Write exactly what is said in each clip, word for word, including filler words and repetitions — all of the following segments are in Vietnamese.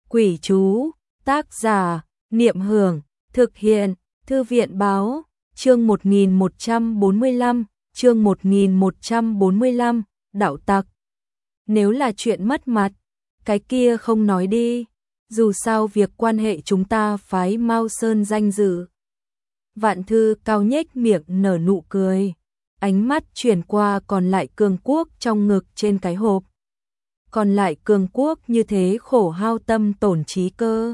Quỷ chú, tác giả, Niệm Hưởng, thực hiện, Thư viện báo, chương một nghìn một trăm bốn mươi lăm, chương một nghìn một trăm bốn mươi lăm, đạo tặc. Nếu là chuyện mất mặt, cái kia không nói đi, dù sao việc quan hệ chúng ta phái Mao Sơn danh dự. Vạn Thư Cao nhếch miệng nở nụ cười, ánh mắt chuyển qua còn lại cường quốc trong ngực trên cái hộp. Còn lại cường quốc như thế khổ hao tâm tổn trí cơ.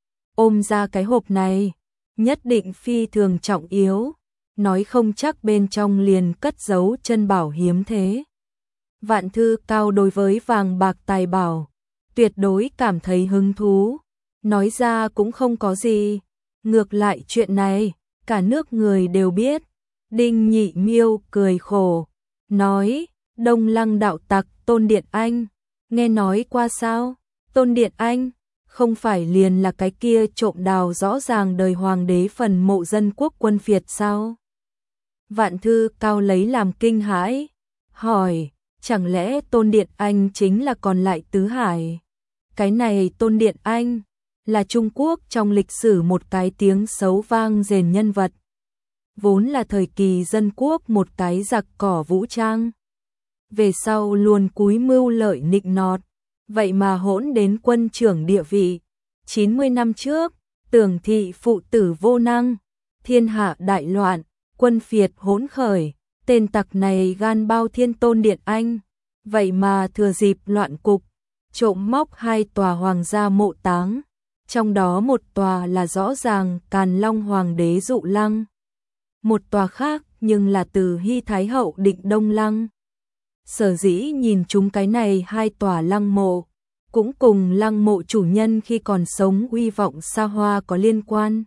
Ôm ra cái hộp này, nhất định phi thường trọng yếu, nói không chắc bên trong liền cất giấu chân bảo hiếm thế. Vạn Thư Cao đối với vàng bạc tài bảo, tuyệt đối cảm thấy hứng thú, nói ra cũng không có gì. Ngược lại chuyện này, cả nước người đều biết. Đinh Nhị Miêu cười khổ, nói, Đông Lăng đạo tặc Tôn Điện Anh, nghe nói qua sao? Tôn Điện Anh, không phải liền là cái kia trộm đào rõ ràng đời hoàng đế phần mộ dân quốc quân phiệt sao? Vạn Thư Cao lấy làm kinh hãi, hỏi, chẳng lẽ Tôn Điện Anh chính là còn lại Tứ Hải? Cái này Tôn Điện Anh, là Trung Quốc trong lịch sử một cái tiếng xấu vang dền nhân vật. Vốn là thời kỳ dân quốc một cái giặc cỏ vũ trang. Về sau luôn cúi mưu lợi nịnh nọt, vậy mà hỗn đến quân trưởng địa vị. chín mươi năm trước, Tưởng Thị phụ tử vô năng, thiên hạ đại loạn, quân phiệt hỗn khởi, tên tặc này gan bao thiên Tôn Điện Anh, vậy mà thừa dịp loạn cục, trộm móc hai tòa hoàng gia mộ táng, trong đó một tòa là rõ ràng Càn Long Hoàng đế Dụ Lăng, một tòa khác nhưng là từ Hy Thái hậu Định Đông Lăng. Sở dĩ nhìn chúng cái này hai tòa lăng mộ, cũng cùng lăng mộ chủ nhân khi còn sống uy vọng xa hoa có liên quan.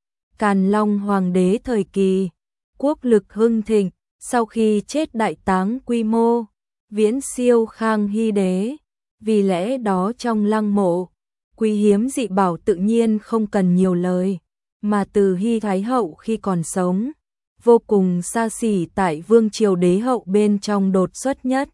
Càn Long Hoàng đế thời kỳ, quốc lực hưng thịnh, sau khi chết đại táng quy mô, viễn siêu Khang Hy đế, vì lẽ đó trong lăng mộ, quý hiếm dị bảo tự nhiên không cần nhiều lời, mà từ Hy Thái hậu khi còn sống, vô cùng xa xỉ tại vương triều đế hậu bên trong đột xuất nhất.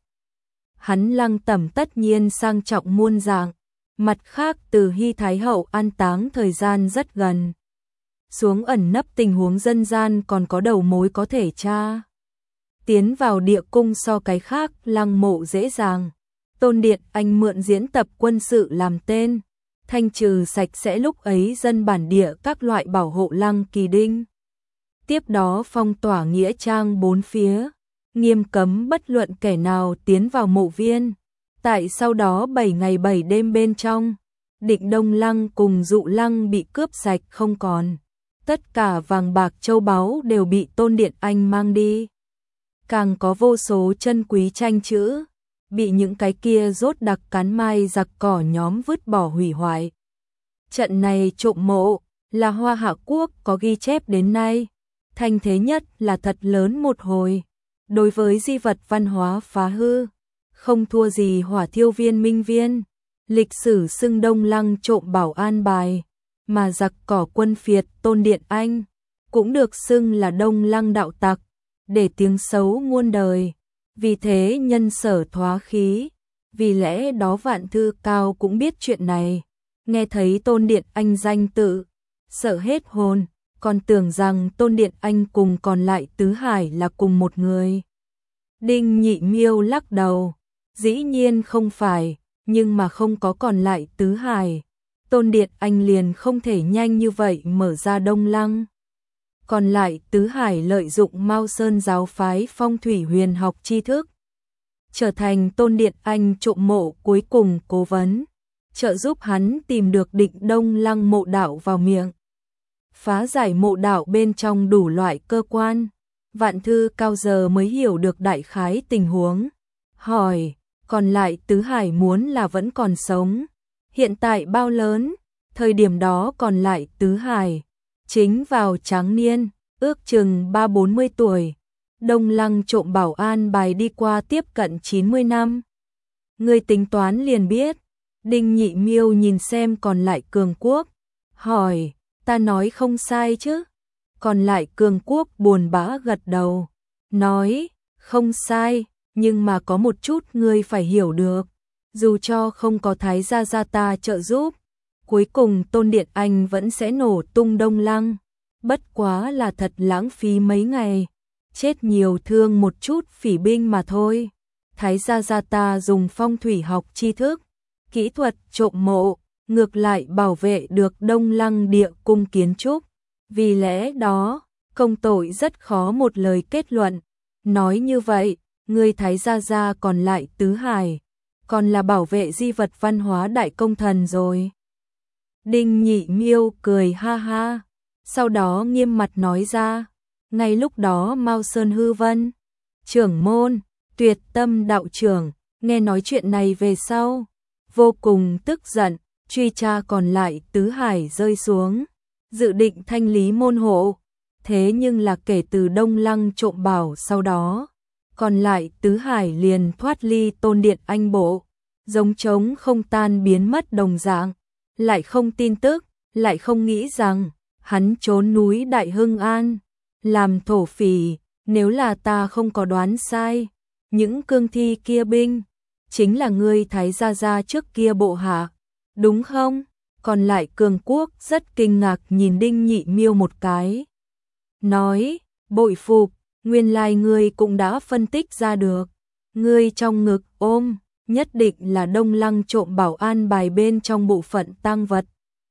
Hắn lăng tẩm tất nhiên sang trọng muôn dạng, mặt khác từ Hy Thái hậu an táng thời gian rất gần. Xuống ẩn nấp tình huống dân gian còn có đầu mối có thể tra. Tiến vào địa cung so cái khác lăng mộ dễ dàng. Tôn Điện Anh mượn diễn tập quân sự làm tên, thanh trừ sạch sẽ lúc ấy dân bản địa các loại bảo hộ lăng kỳ đinh. Tiếp đó phong tỏa nghĩa trang bốn phía, nghiêm cấm bất luận kẻ nào tiến vào mộ viên. Tại sau đó bảy ngày bảy đêm bên trong, Định Đông Lăng cùng Dụ Lăng bị cướp sạch không còn. Tất cả vàng bạc châu báu đều bị Tôn Điện Anh mang đi. Càng có vô số chân quý tranh chữ, bị những cái kia rốt đặc cán mai giặc cỏ nhóm vứt bỏ hủy hoại. Trận này trộm mộ, là Hoa Hạ Quốc có ghi chép đến nay. Thanh thế nhất là thật lớn một hồi, đối với di vật văn hóa phá hư, không thua gì hỏa thiêu viên Minh Viên, lịch sử xưng Đông Lăng trộm bảo an bài, mà giặc cỏ quân phiệt Tôn Điện Anh, cũng được xưng là Đông Lăng đạo tặc, để tiếng xấu muôn đời, vì thế nhân sở thoá khí, vì lẽ đó Vạn Thư Cao cũng biết chuyện này, nghe thấy Tôn Điện Anh danh tự, sợ hết hồn. Còn tưởng rằng Tôn Điện Anh cùng còn lại Tứ Hải là cùng một người. Đinh Nhị Miêu lắc đầu, dĩ nhiên không phải, nhưng mà không có còn lại Tứ Hải, Tôn Điện Anh liền không thể nhanh như vậy mở ra Đông Lăng. Còn lại Tứ Hải lợi dụng Mao Sơn giáo phái phong thủy huyền học tri thức, trở thành Tôn Điện Anh trộm mộ cuối cùng cố vấn, trợ giúp hắn tìm được Định Đông Lăng mộ đạo vào miệng. Phá giải mộ đạo bên trong đủ loại cơ quan, Vạn Thư Cao giờ mới hiểu được đại khái tình huống. Hỏi, còn lại Tứ Hải muốn là vẫn còn sống, hiện tại bao lớn? Thời điểm đó còn lại Tứ Hải, chính vào tráng niên, ước chừng ba bốn mươi tuổi. Đông Lăng trộm bảo an bài đi qua tiếp cận chín mươi năm. Người tính toán liền biết. Đinh Nhị Miêu nhìn xem còn lại cường quốc, hỏi, ta nói không sai chứ? Còn lại cường quốc buồn bã gật đầu, nói, không sai, nhưng mà có một chút ngươi phải hiểu được, dù cho không có Thái gia gia ta trợ giúp, cuối cùng Tôn Điện Anh vẫn sẽ nổ tung Đông Lăng. Bất quá là thật lãng phí mấy ngày, chết nhiều thương một chút phỉ binh mà thôi. Thái gia gia ta dùng phong thủy học tri thức, kỹ thuật trộm mộ, ngược lại bảo vệ được Đông Lăng địa cung kiến trúc. Vì lẽ đó, công tội rất khó một lời kết luận. Nói như vậy, người Thái gia gia còn lại tứ hải, còn là bảo vệ di vật văn hóa đại công thần rồi. Đinh Nhị Miêu cười ha ha, sau đó nghiêm mặt nói ra. Ngay lúc đó Mao Sơn Hư Vân, trưởng môn, Tuyệt Tâm đạo trưởng, nghe nói chuyện này về sau, vô cùng tức giận, truy tra còn lại tứ hải rơi xuống, dự định thanh lý môn hộ. Thế nhưng là kể từ Đông Lăng trộm bảo sau đó, còn lại tứ hải liền thoát ly Tôn Điện Anh bộ, giống trống không tan biến mất đồng dạng, lại không tin tức, lại không nghĩ rằng hắn trốn núi Đại Hưng An, làm thổ phỉ. Nếu là ta không có đoán sai, những cương thi kia binh chính là ngươi Thái gia gia trước kia bộ hạ, đúng không? Còn lại Cường Quốc rất kinh ngạc nhìn Đinh Nhị Miêu một cái, nói, bội phục, nguyên lai ngươi cũng đã phân tích ra được. Ngươi trong ngực ôm, nhất định là Đông Lăng trộm bảo an bài bên trong bộ phận tang vật.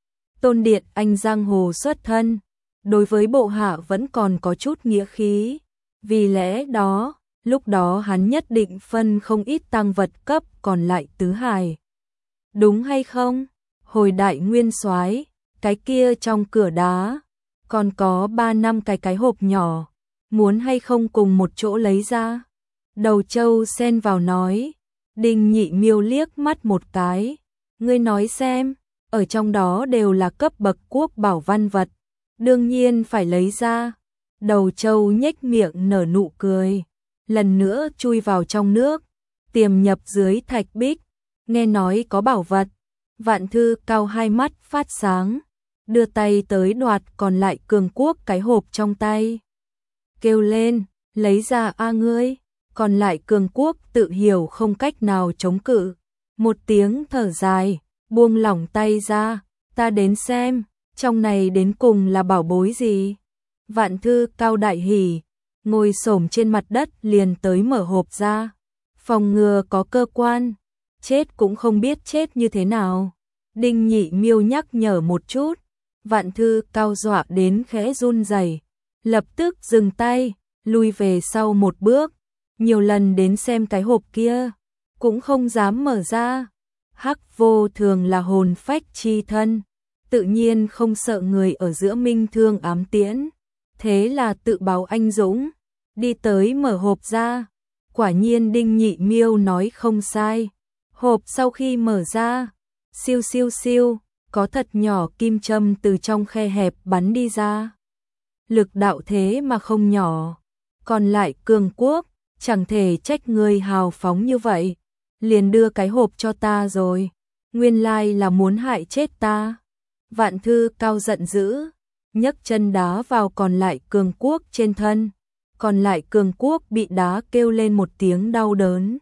Tôn Điện Anh giang hồ xuất thân, đối với bộ hạ vẫn còn có chút nghĩa khí. Vì lẽ đó, lúc đó hắn nhất định phân không ít tang vật cấp còn lại tứ hải. Đúng hay không? Hồi đại nguyên soái, cái kia trong cửa đá, còn có ba năm cái cái hộp nhỏ, muốn hay không cùng một chỗ lấy ra? Đầu Châu xen vào nói. Đinh Nhị Miêu liếc mắt một cái, ngươi nói xem, ở trong đó đều là cấp bậc quốc bảo văn vật, đương nhiên phải lấy ra. Đầu Châu nhếch miệng nở nụ cười, lần nữa chui vào trong nước, tiềm nhập dưới thạch bích. Nghe nói có bảo vật, Vạn Thư Cao hai mắt phát sáng, đưa tay tới đoạt còn lại Cường Quốc cái hộp trong tay, kêu lên, lấy ra a ngươi. Còn lại Cường Quốc tự hiểu không cách nào chống cự, một tiếng thở dài, buông lỏng tay ra, ta đến xem, trong này đến cùng là bảo bối gì. Vạn Thư Cao đại hỉ, ngồi xổm trên mặt đất liền tới mở hộp ra, phòng ngừa có cơ quan, chết cũng không biết chết như thế nào. Đinh Nhị Miêu nhắc nhở một chút, Vạn Thư Cao dọa đến khẽ run rẩy, lập tức dừng tay, lui về sau một bước. Nhiều lần đến xem cái hộp kia, cũng không dám mở ra. Hắc Vô Thường là hồn phách chi thân, tự nhiên không sợ người ở giữa minh thương ám tiễn, thế là tự báo anh dũng, đi tới mở hộp ra. Quả nhiên Đinh Nhị Miêu nói không sai, hộp sau khi mở ra, siêu siêu siêu, có thật nhỏ kim châm từ trong khe hẹp bắn đi ra. Lực đạo thế mà không nhỏ. Còn lại Cường Quốc, chẳng thể trách ngươi hào phóng như vậy, liền đưa cái hộp cho ta rồi, nguyên lai là muốn hại chết ta. Vạn Thư Cao giận dữ, nhấc chân đá vào còn lại Cường Quốc trên thân, còn lại Cường Quốc bị đá kêu lên một tiếng đau đớn,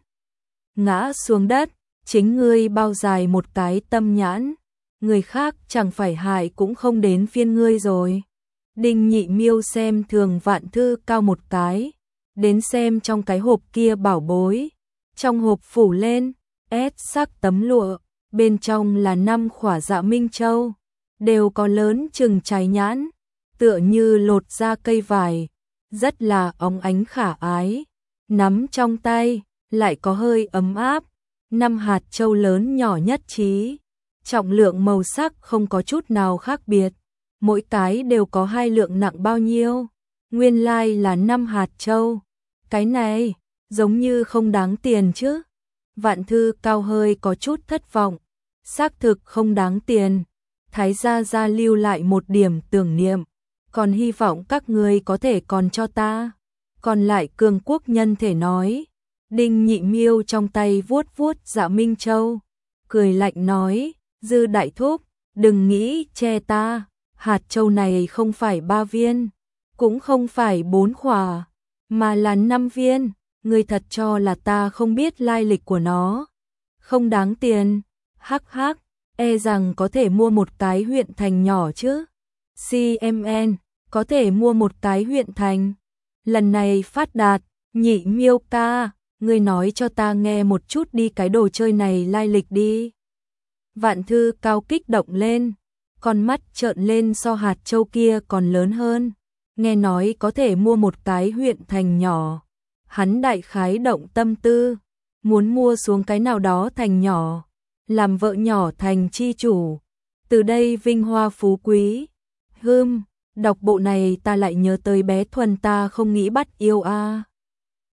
ngã xuống đất. Chính ngươi bao dài một cái tâm nhãn, người khác chẳng phải hại cũng không đến phiên ngươi rồi. Đinh Nhị Miêu xem thường Vạn Thư Cao một cái, đến xem trong cái hộp kia bảo bối. Trong hộp phủ lên ép sắc tấm lụa, bên trong là năm khỏa Dạ Minh Châu, đều có lớn chừng trái nhãn, tựa như lột ra cây vải, rất là óng ánh khả ái. Nắm trong tay lại có hơi ấm áp, năm hạt châu lớn nhỏ nhất trí, trọng lượng màu sắc không có chút nào khác biệt, mỗi cái đều có hai lượng nặng bao nhiêu. Nguyên lai là năm hạt châu. Cái này giống như không đáng tiền chứ. Vạn Thư Cao hơi có chút thất vọng, xác thực không đáng tiền. Thái gia gia lưu lại một điểm tưởng niệm, còn hy vọng các ngươi có thể còn cho ta. Còn lại Cường Quốc nhân thể nói. Đinh Nhị Miêu trong tay vuốt vuốt Dạ Minh Châu, cười lạnh nói, Dư đại thúc, đừng nghĩ che ta, hạt châu này không phải ba viên, cũng không phải bốn khỏa, mà là năm viên, ngươi thật cho là ta không biết lai lịch của nó. Không đáng tiền. Hắc hắc, e rằng có thể mua một cái huyện thành nhỏ chứ. xê em en, có thể mua một cái huyện thành. Lần này phát đạt, Nhị Miêu ca, ngươi nói cho ta nghe một chút đi cái đồ chơi này lai lịch đi. Vạn Thư Cao kích động lên, con mắt trợn lên so hạt châu kia còn lớn hơn. Nghe nói có thể mua một cái huyện thành nhỏ. Hắn đại khái động tâm tư, muốn mua xuống cái nào đó thành nhỏ, làm vợ nhỏ thành chi chủ. Từ đây vinh hoa phú quý. Hưm, đọc bộ này ta lại nhớ tới bé Thuần ta không nghĩ bắt yêu a. À.